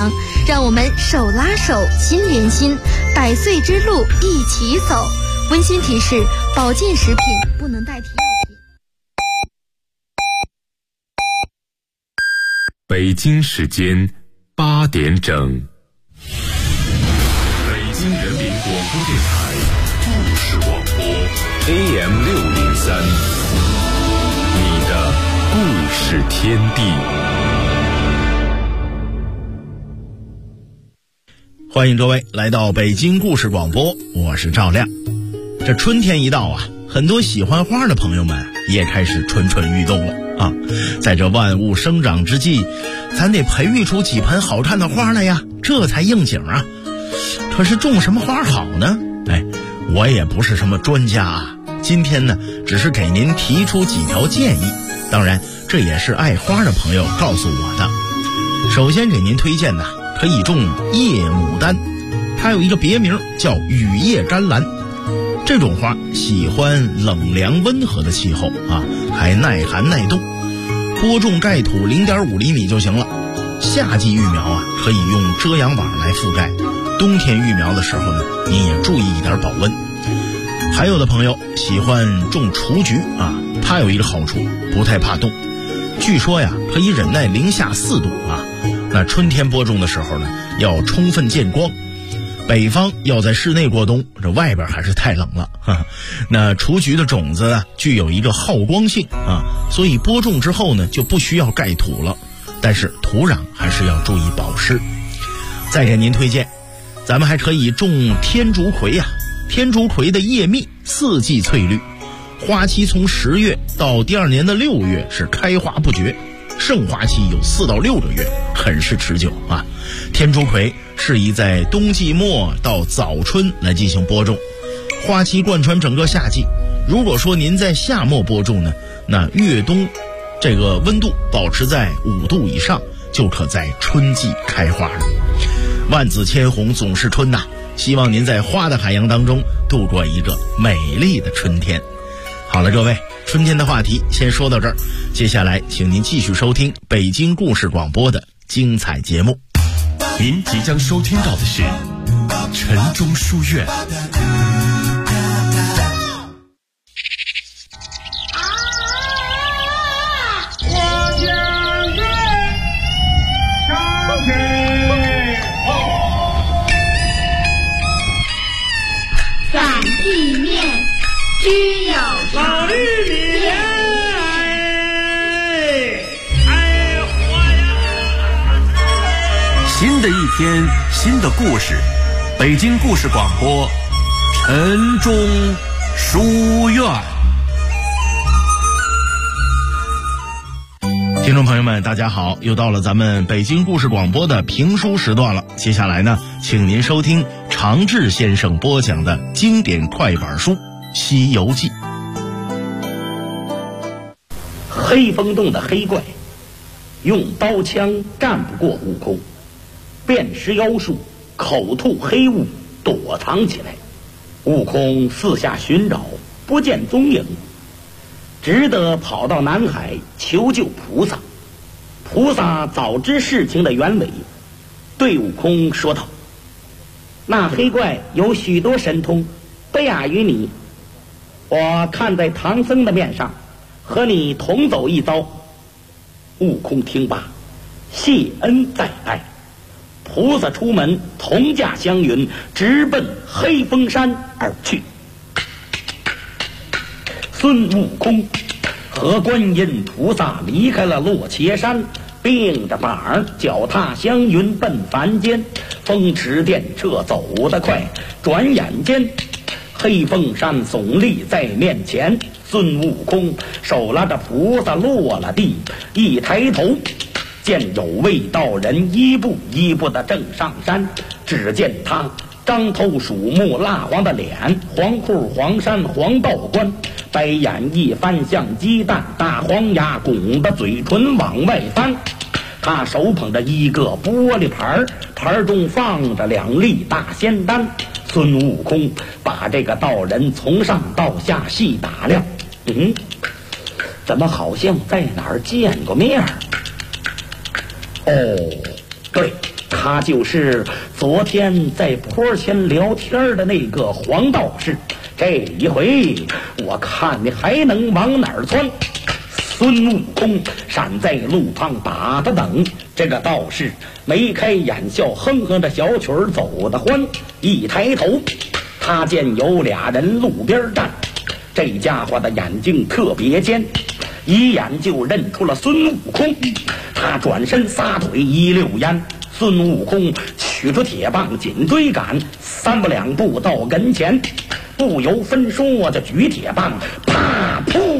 长，让我们手拉手，心连心，100岁之路一起走。温馨提示：保健食品不能代替药品。 北京时间8点整。北京人民广播电台故事广播 AM603， 你的故事天地。 欢迎各位来到北京故事广播，我是赵亮。这春天一到啊，很多喜欢花的朋友们也开始蠢蠢欲动了啊！在这万物生长之际，咱得培育出几盆好看的花来呀，这才应景啊。可是种什么花好呢？我也不是什么专家啊，今天呢，只是给您提出几条建议。当然，这也是爱花的朋友告诉我的。首先给您推荐呢，可以种夜牡丹，它有一个别名叫雨夜甘蓝。这种花喜欢冷凉温和的气候啊，还耐寒耐冻。播种盖土0.5厘米就行了。夏季育苗啊，可以用遮阳网来覆盖。冬天育苗的时候呢，您也注意一点保温。还有的朋友喜欢种雏菊啊，它有一个好处，不太怕冻。据说呀，可以忍耐零下4度啊。那春天播种的时候呢，要充分见光。北方要在室内过冬，这外边还是太冷了哈。那雏菊的种子呢，具有一个好光性啊，所以播种之后呢，就不需要盖土了。但是土壤还是要注意保湿。再给您推荐，咱们还可以种天竺葵呀。天竺葵的叶密4季翠绿，花期从10月到第2年的6月是开花不绝，盛花期有4到6个月，很是持久啊。天竺葵适宜在冬季末到早春来进行播种，花期贯穿整个夏季。如果说您在夏末播种呢，那越冬这个温度保持在5度以上，就可在春季开花了。万紫千红总是春呐，希望您在花的海洋当中度过一个美丽的春天。好了，各位，春天的话题先说到这儿，接下来请您继续收听北京故事广播的精彩节目。 您即将收听到的是晨钟书院。 散地面，居有常。 新的一天，新的故事，北京故事广播，晨钟书院。 听众朋友们大家好，又到了咱们北京故事广播的评书时段了。接下来呢，请您收听常志先生播讲的经典快板书《西游记》。 黑风洞的黑怪用刀枪战不过悟空，辨识妖术，口吐黑雾，躲藏起来。悟空四下寻找，不见踪影，只得跑到南海求救菩萨。菩萨早知事情的原委，对悟空说道：那黑怪有许多神通，不亚于你，我看在唐僧的面上，和你同走一遭。悟空听罢，谢恩再拜。菩萨出门，同驾祥云，直奔黑风山而去。孙悟空和观音菩萨离开了落茄山，并着膀儿脚踏祥云奔凡间。风驰电掣走得快，转眼间黑风山耸立在面前。孙悟空手拉着菩萨落了地，一抬头见有位道人一步一步的正上山。只见他张头鼠目蜡黄的脸，黄裤黄衫黄道冠，白眼一翻像鸡蛋，大黄牙拱的嘴唇往外翻。他手捧着一个玻璃盘，盘中放着2粒大仙丹。孙悟空把这个道人从上到下细打量，怎么好像在哪儿见过面儿？哦，对， 他就是昨天在坡前聊天的那个黄道士。这一回我看你还能往哪儿窜。孙悟空闪在路旁把他等，这个道士眉开眼笑，哼哼着小曲儿走得欢。一抬头，他见有俩人路边站，这家伙的眼睛特别尖，一眼就认出了孙悟空。他转身撒腿一溜烟，孙悟空取出铁棒紧追赶，3步2步到跟前，不由分说就举铁棒，啪噗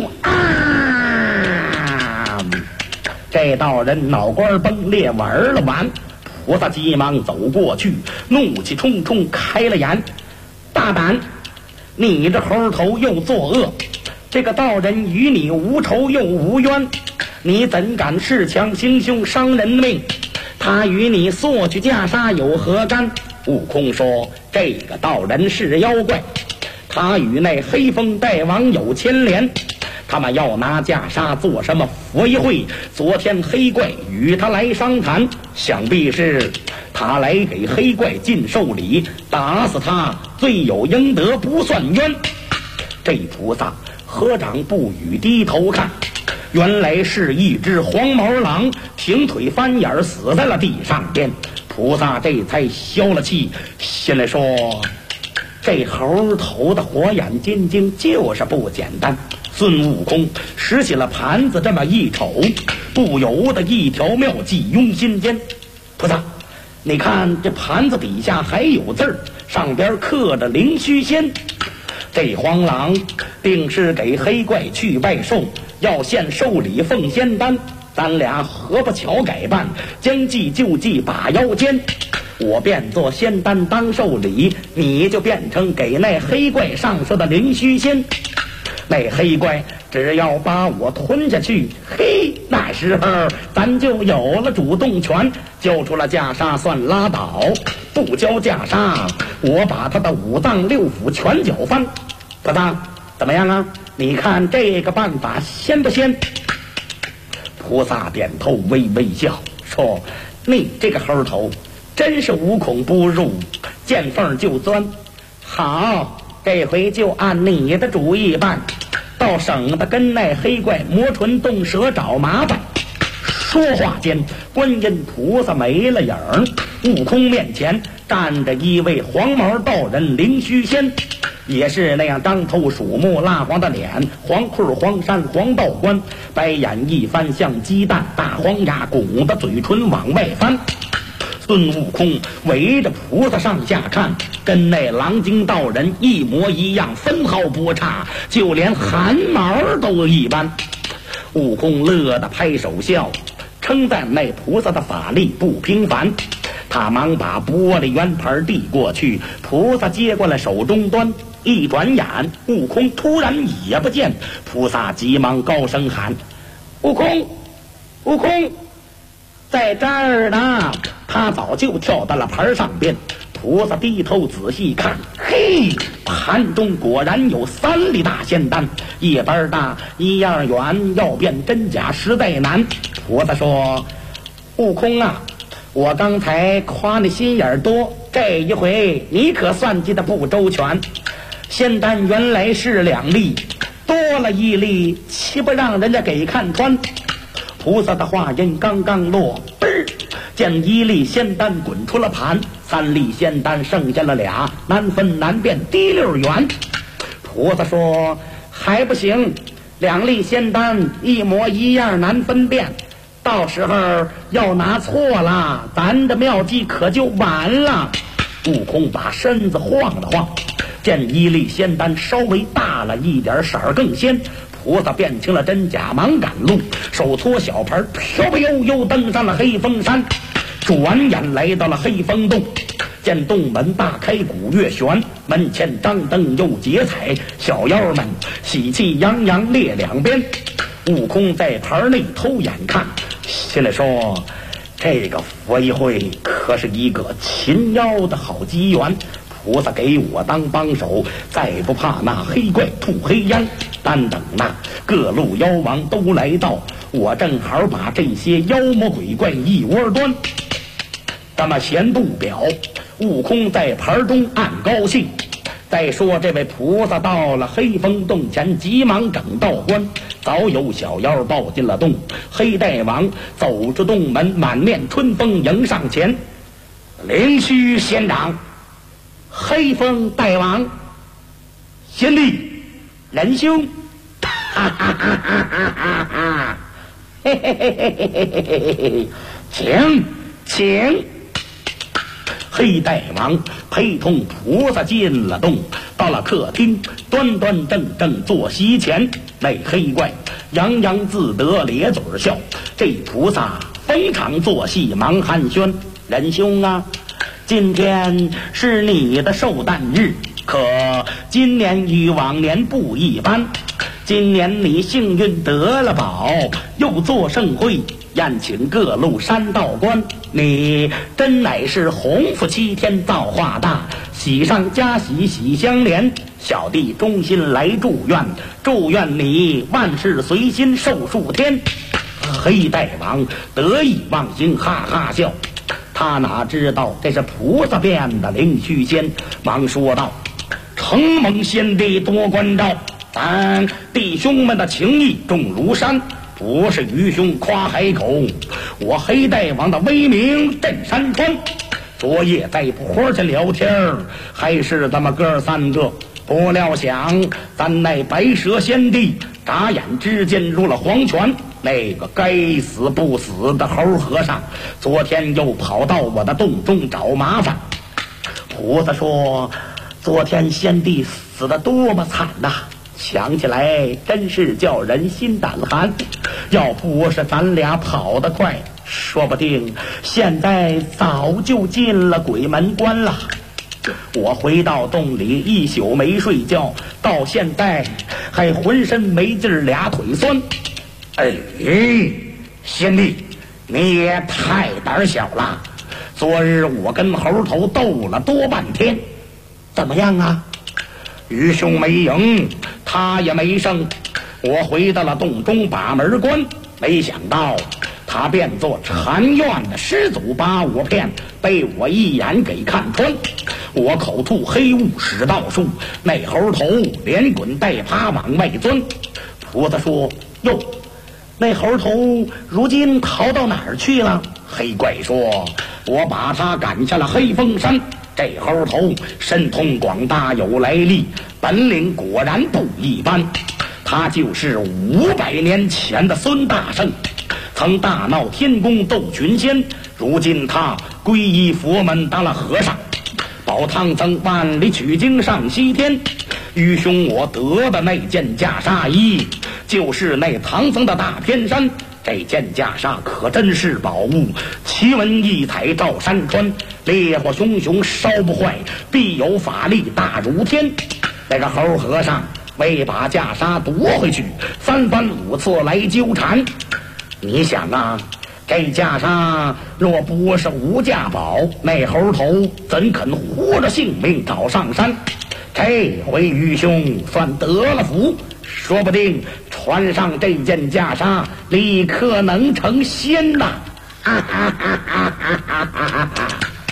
啊！这道人脑瓜崩裂，玩了完。菩萨急忙走过去，怒气冲冲开了眼：大胆！你这猴头又作恶，这个道人与你无仇又无冤，你怎敢恃强行凶伤人命？他与你索取袈裟有何干？悟空说：这个道人是妖怪，他与那黑风大王有牵连，他们要拿袈裟做什么佛一会？昨天黑怪与他来商谈，想必是他来给黑怪尽寿礼，打死他罪有应得，不算冤。这菩萨合掌不语，低头看，原来是一只黄毛狼，挺腿翻眼死在了地上边。菩萨这才消了气，心里说：这猴头的火眼金睛就是不简单。孙悟空拾起了盘子，这么一瞅，不由得一条妙计涌心间。菩萨，你看这盘子底下还有字儿，上边刻着灵虚仙。这黄狼定是给黑怪去拜寿，要献寿礼奉仙丹，咱俩何不巧改办，将计就计把腰间。我变做仙丹当寿礼，你就变成给那黑怪上色的灵虚仙。那黑怪只要把我吞下去，嘿，那时候咱就有了主动权，交出了袈裟算拉倒，不交袈裟我把他的5脏6腑全搅翻。菩萨怎么样啊？你看这个办法仙不仙？菩萨点头微微笑说：你这个猴头真是无孔不入，见缝就钻。好，这回就按你的主意办，倒省得跟那黑怪磨唇动舌找麻烦。说话间，观音菩萨没了影儿，悟空面前站着一位黄毛道人灵虚仙，也是那样张头鼠目蜡黄的脸，黄裤黄衫黄道冠，白眼一翻像鸡蛋，大黄牙拱的嘴唇往外翻。孙悟空围着菩萨上下看，跟那狼精道人一模一样，分毫不差，就连汗毛都一般。悟空乐得拍手笑，称赞那菩萨的法力不平凡。他忙把玻璃圆盘递过去，菩萨接过来手中端，一转眼悟空突然也不见，菩萨急忙高声喊：悟空，悟空，在这儿呢！他早就跳到了盘上边。菩萨低头仔细看，嘿，盘中果然有3粒大仙丹，一般大一样远，要辨真假实在难。菩萨说：悟空啊，我刚才夸你心眼多，这一回你可算计的不周全。仙丹原来是2粒，多了1粒，岂不让人家给看穿？菩萨的话音刚刚落，嘣儿，见1粒仙丹滚出了盘，3粒仙丹剩下了俩，难分难辨，滴溜圆。菩萨说：还不行，2粒仙丹一模一样，难分辨，到时候要拿错了，咱的妙计可就完了。悟空把身子晃了晃，见1粒仙丹稍微大了一点，色儿更鲜。菩萨辨清了真假，忙赶路，手搓小盆，飘飘悠悠登上了黑风山。转眼来到了黑风洞，见洞门大开，鼓乐旋，门前张灯又结彩，小妖们喜气洋洋列两边。悟空在盆内偷眼看，心里说：这个佛一会可是一个擒妖的好机缘，菩萨给我当帮手，再不怕那黑怪吐黑烟。但等那各路妖王都来到，我正好把这些妖魔鬼怪一窝端。 咱们先不表，悟空在盘中暗高兴。再说这位菩萨到了黑风洞前，急忙整道观，早有小妖抱进了洞。黑大王走出洞门，满面春风迎上前，灵虚仙长，黑风大王，贤弟仁兄，哈哈哈哈哈哈，嘿嘿嘿嘿嘿嘿嘿，请。黑大王陪同菩萨进了洞，到了客厅，端端正正坐席前。那黑怪洋洋自得，咧嘴笑。这菩萨逢场作戏，忙寒暄：“仁兄啊，今天是你的寿诞日，可今年与往年不一般。今年你幸运得了宝，又做盛会，宴请各路山道观，你真乃是鸿福7天，造化大，喜上加喜，喜相连。小弟衷心来祝愿，祝愿你万事随心，寿数天。”黑大王得意忘形，哈哈笑。他哪知道这是菩萨变的灵虚仙，忙说道：“承蒙先帝多关照，咱弟兄们的情谊重如山，不是愚兄夸海口，我黑大王的威名震山川。昨夜在坡下聊天，还是咱们哥3个，不料想咱那白蛇先帝眨眼之间入了黄泉。那个该死不死的猴和尚，昨天又跑到我的洞中找麻烦。”菩萨说：“昨天先帝死得多么惨呐！想起来真是叫人心胆寒。要不是咱俩跑得快，说不定现在早就进了鬼门关了。我回到洞里一宿没睡觉，到现在还浑身没劲儿，俩腿酸。哎，先帝，你也太胆小了！昨日我跟猴头斗了多半天，怎么样啊？愚兄没赢，他也没胜。我回到了洞中把门关，没想到他变作禅院的师祖，把我骗，被我一眼给看穿。我口吐黑雾，使道术，那猴头连滚带爬往外钻。菩萨说：“哟，那猴头如今逃到哪儿去了？”黑怪说：“我把他赶下了黑风山。这猴头神通广大，有来历，本领果然不一般。他就是500年前的孙大圣，曾大闹天宫斗群仙，如今他皈依佛门当了和尚，保唐僧万里取经上西天。愚兄我得的那件袈裟衣，就是那唐僧的大偏衫。这件袈裟可真是宝物，奇文异彩照山川，烈火熊熊烧不坏，必有法力大如天。”那个猴和尚为把袈裟夺回去，3番5次来纠缠。你想啊，这袈裟若不是无价宝，那猴头怎肯活着性命找上山？这回愚兄算得了福，说不定穿上这件袈裟，立刻能成仙呐！哈哈哈哈哈哈哈！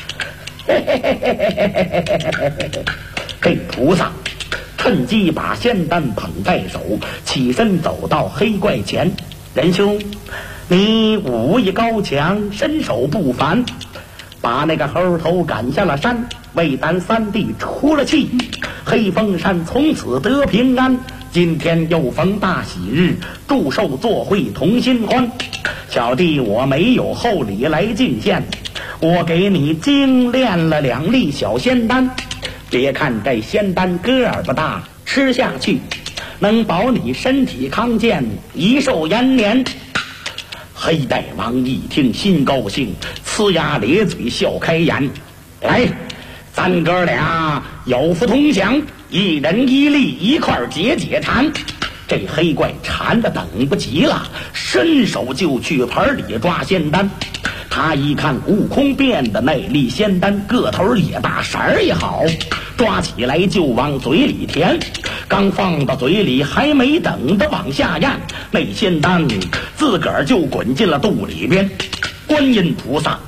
这菩萨趁机把仙丹捧在手，起身走到黑怪前：“仁兄，你武艺高强，身手不凡，把那个猴头赶下了山，为咱3弟出了气，黑风山从此得平安。今天又逢大喜日，祝寿作会同心欢。小弟我没有厚礼来敬献，我给你精炼了2粒小仙丹。别看这仙丹个儿不大，吃下去能保你身体康健，一寿延年。”黑大王一听心高兴，呲牙咧嘴笑开颜：“来，咱哥俩有福同享，一人1粒，一块解解馋。”这黑怪馋的等不及了，伸手就去盆里抓仙丹。他一看悟空变的那粒仙丹，个头也大，色儿也好，抓起来就往嘴里填。刚放到嘴里，还没等着往下咽，那仙丹自个儿就滚进了肚里边。观音菩萨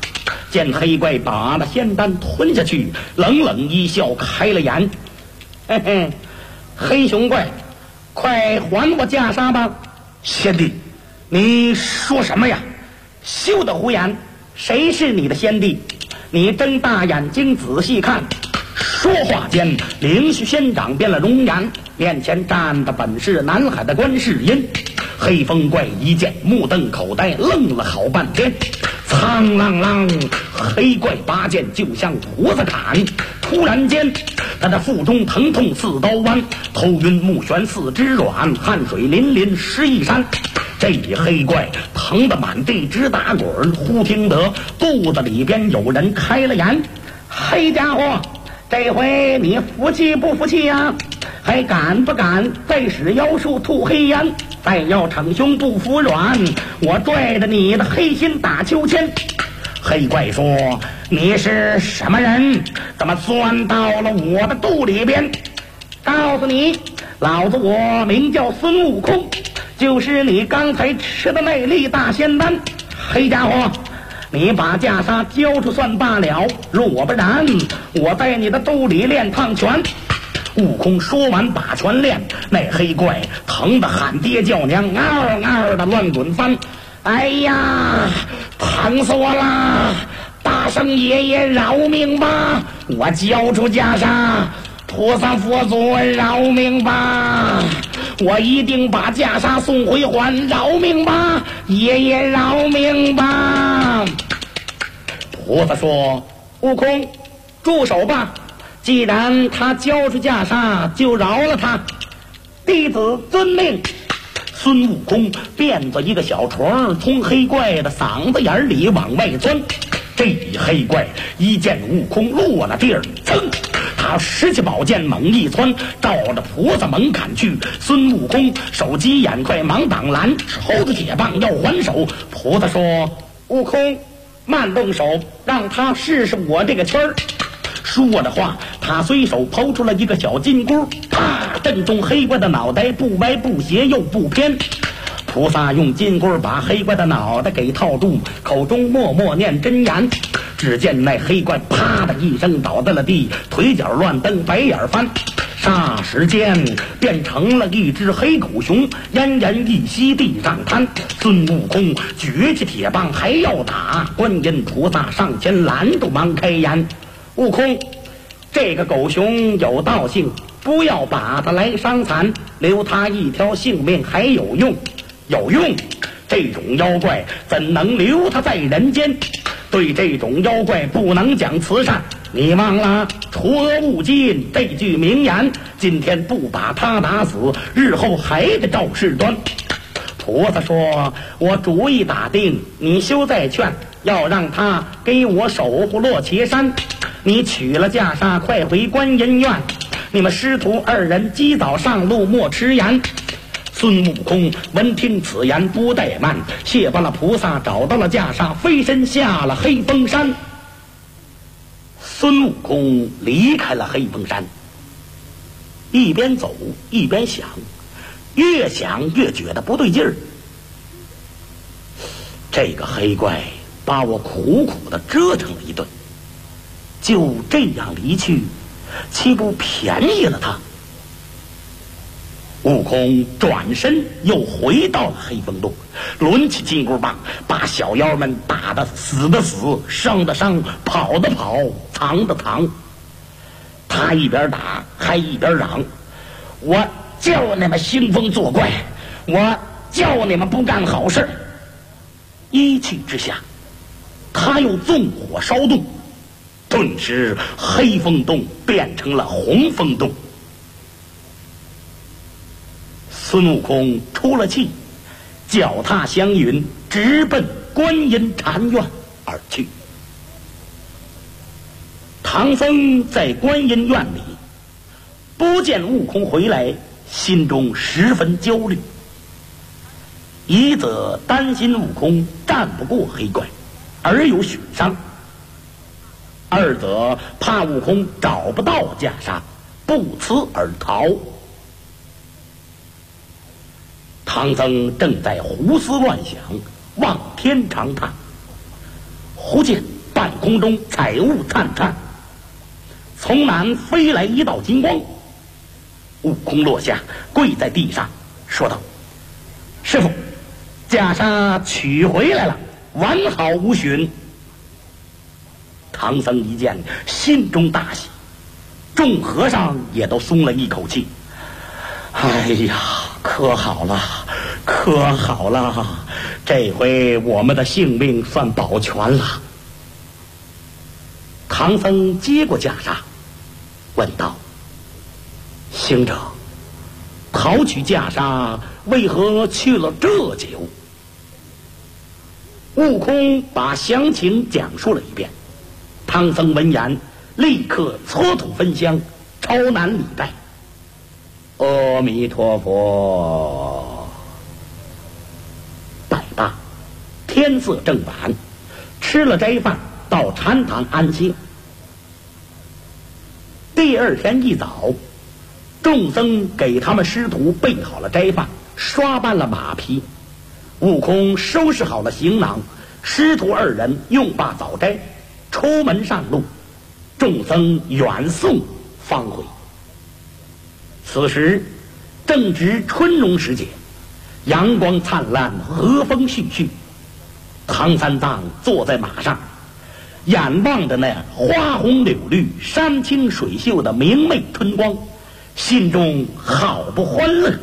见黑怪把那仙丹吞下去，冷冷一笑，开了眼：“嘿嘿，黑熊怪，快还我袈裟吧！” 贤弟，你说什么呀？ 休得胡言！谁是你的先帝？你睁大眼睛仔细看。说话间，灵虚仙长变了容颜，面前站的本是南海的观世音。黑风怪一见，目瞪口呆，愣了好半天。苍啷啷，黑怪拔剑就向菩萨砍。突然间，他的腹中疼痛似刀剜，头晕目眩四肢软，汗水淋淋湿衣衫。这黑怪疼得满地直打滚，忽听得肚子里边有人开了言：“黑家伙，这回你服气不服气呀？还敢不敢再使妖术吐黑烟？再要逞凶不服软，我拽着你的黑心打秋千！”黑怪说：“你是什么人？怎么钻到了我的肚里边？告诉你，老子我名叫孙悟空，就是你刚才吃的那粒大仙丹。黑家伙，你把袈裟交出算罢了，若不然我在你的肚里练趟拳。”悟空说完把拳练，那黑怪疼得喊爹叫娘，嗷嗷的乱滚翻。哎呀，疼死我啦！大圣爷爷饶命吧！我交出袈裟，菩萨佛祖饶命吧！我一定把袈裟送回还，饶命吧！爷爷饶命吧！菩萨说：“悟空，住手吧！既然他交出袈裟，就饶了他。弟子遵命。”孙悟空变作一个小虫，从黑怪的嗓子眼里往外钻。这黑怪一见悟空落了地儿，噌，他拾起宝剑猛一窜，照着菩萨猛砍去。孙悟空手疾眼快，忙挡拦，抽着铁棒要还手。菩萨说：“悟空，慢动手，让他试试我这个圈儿。”说着话，他随手抛出了一个小金箍，啪，正中黑怪的脑袋，不歪不斜又不偏。菩萨用金箍把黑怪的脑袋给套住，口中默默念真言。只见那黑怪啪的一声倒在了地，腿脚乱蹬，白眼翻，霎时间变成了一只黑狗熊，奄奄一息地上瘫。孙悟空举起铁棒还要打，观音菩萨上前拦住，忙开言：“悟空，这个狗熊有道性，不要把它来伤残，留他一条性命还有用。有用？这种妖怪怎能留他在人间？对这种妖怪不能讲慈善。你忘了除恶务尽这句名言，今天不把他打死，日后还得照事端。”菩萨说：“我主意打定，你休再劝，要让他给我守护落茄山。你取了袈裟，快回观音院。你们师徒二人及早上路，莫迟延。”孙悟空闻听此言，不怠慢，谢罢了菩萨，找到了袈裟，飞身下了黑风山。孙悟空离开了黑风山，一边走一边想，越想越觉得不对劲儿。这个黑怪把我苦苦的折腾了一顿，就这样离去，岂不便宜了他？悟空转身又回到了黑风洞，抡起金箍棒，把小妖们打得死的死，伤的伤，跑的跑，藏的藏。他一边打还一边嚷：“我叫你们兴风作怪，我叫你们不干好事。”一气之下，他又纵火烧洞，顿时黑风洞变成了红风洞。孙悟空出了气，脚踏祥云，直奔观音禅院而去。唐僧在观音院里不见悟空回来，心中十分焦虑。一则担心悟空战不过黑怪而有损伤，二则怕悟空找不到袈裟，不辞而逃。唐僧正在胡思乱想，望天长叹，忽见半空中彩雾灿灿，从南飞来一道金光，悟空落下，跪在地上说道：“师傅，袈裟取回来了，完好无损。”唐僧一见，心中大喜，众和尚也都松了一口气。哎呀，可好了，可好了，这回我们的性命算保全了。唐僧接过袈裟，问道：“行者，讨取袈裟为何去了这久？”悟空把详情讲述了一遍。唐僧闻言，立刻搓土焚香，朝南礼拜：“阿弥陀佛。”拜罢，天色正晚，吃了斋饭，到禅堂安歇。第二天一早，众僧给他们师徒备好了斋饭，刷办了马匹。悟空收拾好了行囊，师徒二人用罢早斋，出门上路。众僧远送方回。此时正值春浓时节，阳光灿烂，和风煦煦。唐三藏坐在马上，眼望着那花红柳绿、山清水秀的明媚春光，心中好不欢乐。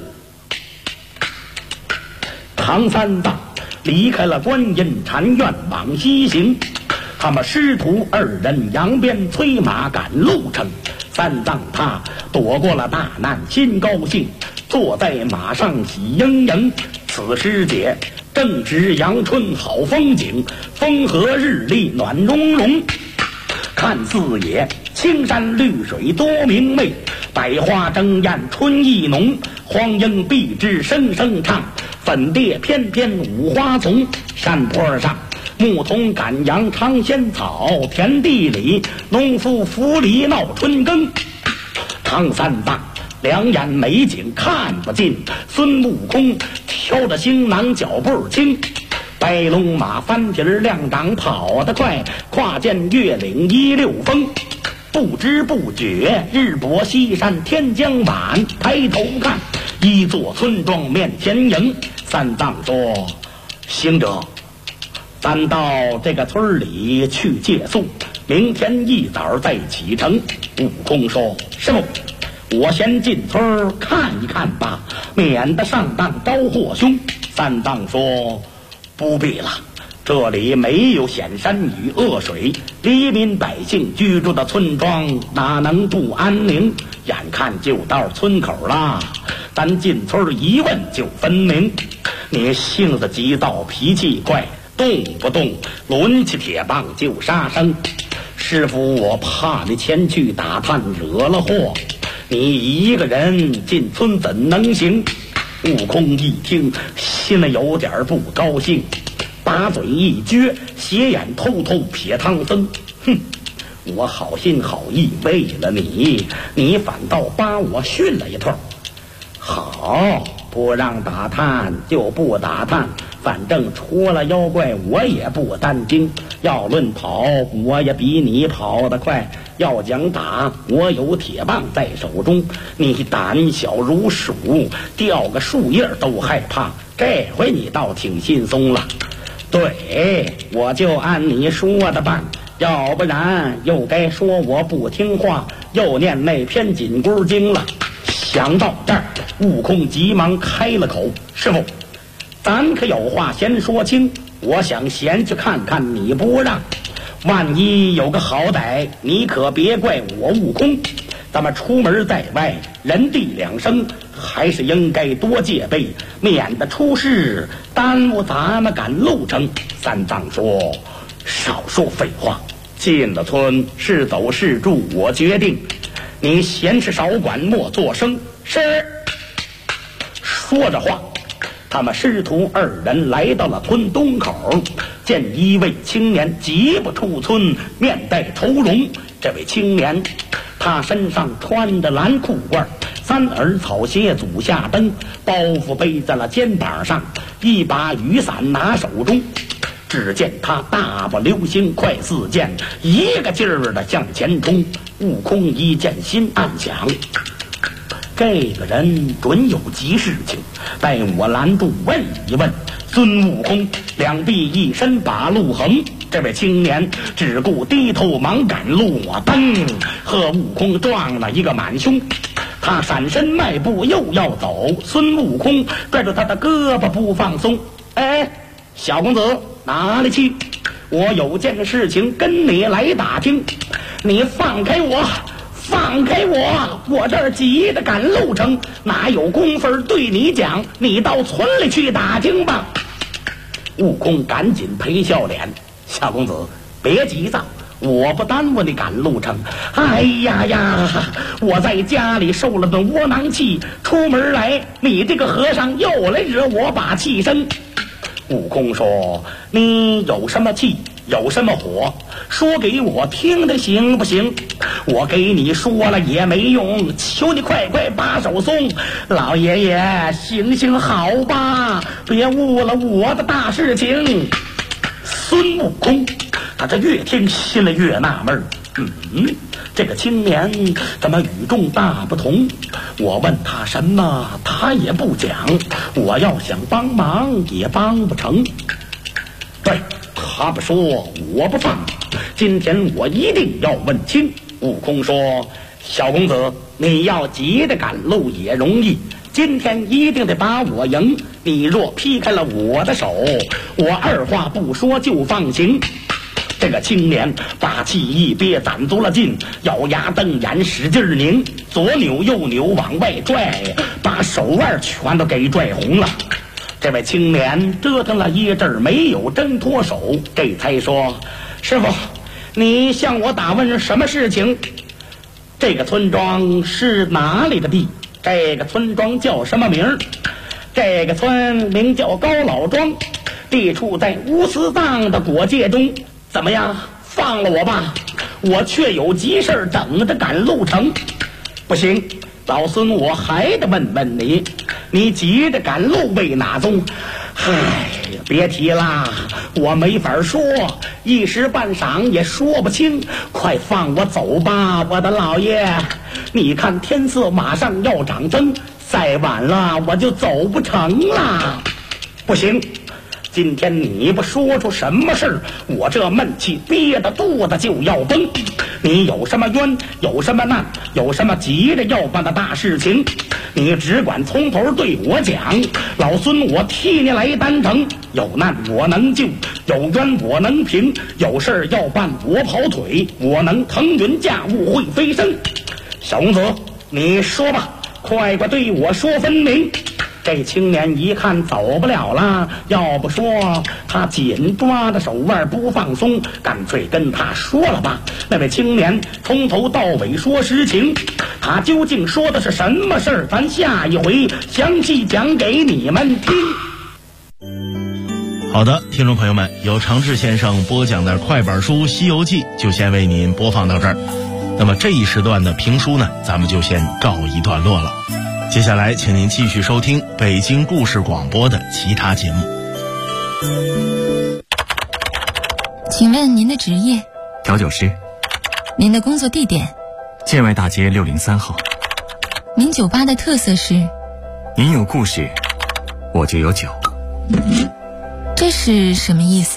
唐三藏离开了观音禅院往西行，他们师徒二人扬鞭催马赶路程。三藏他躲过了大难，心高兴，坐在马上喜盈盈。此时节正值阳春好风景，风和日丽暖融融。看四野青山绿水多明媚，百花争艳春意浓。黄莺碧枝声声唱，粉蝶翩翩五花丛。山坡上牧童赶羊尝仙草，田地里农夫扶犁闹春耕。唐三藏两眼美景看不尽，孙悟空挑着行囊脚步轻，白龙马翻蹄亮掌跑得快，跨涧越岭一溜风。不知不觉日薄西山天将晚，抬头看一座村庄面前迎。三藏说：“行者，咱到这个村里去借宿，明天一早再启程。”悟空说：“师傅，我先进村看一看吧，免得上当招祸凶。”三藏说：“不必了，这里没有险山与恶水，黎民百姓居住的村庄哪能不安宁？眼看就到村口了，咱进村一问就分明。你性子急躁，脾气怪，动不动抡起铁棒就杀生。师傅，我怕你前去打探惹了祸，你一个人进村怎能行？”悟空一听，心里有点不高兴，把嘴一撅，斜眼偷偷瞥唐僧：“哼，我好心好意为了你，你反倒把我训了一通。好，不让打探就不打探，反正除了妖怪我也不担惊。要论跑，我也比你跑得快。要讲打，我有铁棒在手中。你胆小如鼠，掉个树叶都害怕。这回你倒挺轻松了。对，我就按你说的办，要不然又该说我不听话，又念那篇紧箍经了。”想到这儿，悟空急忙开了口：“师傅，咱可有话先说清，我想闲去看看你不让，万一有个好歹，你可别怪我悟空。咱们出门在外，人地两生，还是应该多戒备，免得出事耽误咱们赶路程。”三藏说：“少说废话，进了村是走是住我决定，你闲事少管，莫作声。”是。说着话，他们师徒二人来到了村东口，见一位青年疾步出村，面带愁容。这位青年，他身上穿着蓝裤褂，三耳草鞋足下蹬，包袱背在了肩膀上，一把雨伞拿手中。 只见他大步流星，快似箭，一个劲儿的向前冲。悟空一见心暗想，这个人准有急事情，待我拦住问一问。孙悟空两臂一伸把路横，这位青年只顾低头忙赶路，噔和悟空撞了一个满胸。他闪身迈步又要走，孙悟空拽住他的胳膊不放松。哎，小公子哪里去？我有件事情跟你来打听。你放开我，放开我！我这儿急着赶路程，哪有功夫对你讲？你到村里去打听吧。悟空赶紧赔笑脸，小公子别急躁，我不耽误你赶路程。哎呀呀，我在家里受了顿窝囊气，出门来你这个和尚又来惹我把气生。悟空说，你有什么气有什么火，说给我听的行不行？我给你说了也没用，求你快快把手松。老爷爷行行好吧，别误了我的大事情。孙悟空他这越听心里越纳闷，这个青年怎么与众大不同？我问他什么他也不讲，我要想帮忙也帮不成。对，他不说我不放，今天我一定要问清。悟空说，小公子你要急着赶路也容易，今天一定得把我赢。你若劈开了我的手，我二话不说就放行。这个青年把气一憋，攒足了劲，咬牙瞪眼使劲拧，左扭右扭往外拽，把手腕全都给拽红了。这位青年折腾了一阵没有挣脱手，这才说，师傅你向我打问什么事情？这个村庄是哪里的地？这个村庄叫什么名？这个村名叫高老庄，地处在乌斯藏的果界中。怎么样，放了我吧，我却有急事等着赶路程。不行，老孙我还得问问你，你急着赶路为哪宗？唉，别提啦，我没法说，一时半晌也说不清。快放我走吧，我的老爷！你看天色马上要长灯，再晚了我就走不成了。不行，今天你不说出什么事儿，我这闷气憋得肚子就要崩。你有什么冤，有什么难，有什么急着要办的大事情，你只管从头对我讲，老孙我替你来担成。有难我能救，有冤我能平，有事儿要办我跑腿，我能腾云驾雾会飞升。小公子你说吧，快快对我说分明。这青年一看走不了了，要不说他紧抓着手腕不放松，干脆跟他说了吧。那位青年从头到尾说实情，他究竟说的是什么事儿？咱下一回详细讲给你们听。 好的，听众朋友们，由常志先生播讲的快板书《西游记》就先为您播放到这儿。那么这一时段的评书呢，咱们就先告一段落了。接下来请您继续收听北京故事广播的其他节目。 请问您的职业？ 调酒师。 您的工作地点？ 建外大街603号。 您酒吧的特色是？ 您有故事，我就有酒。 这是什么意思？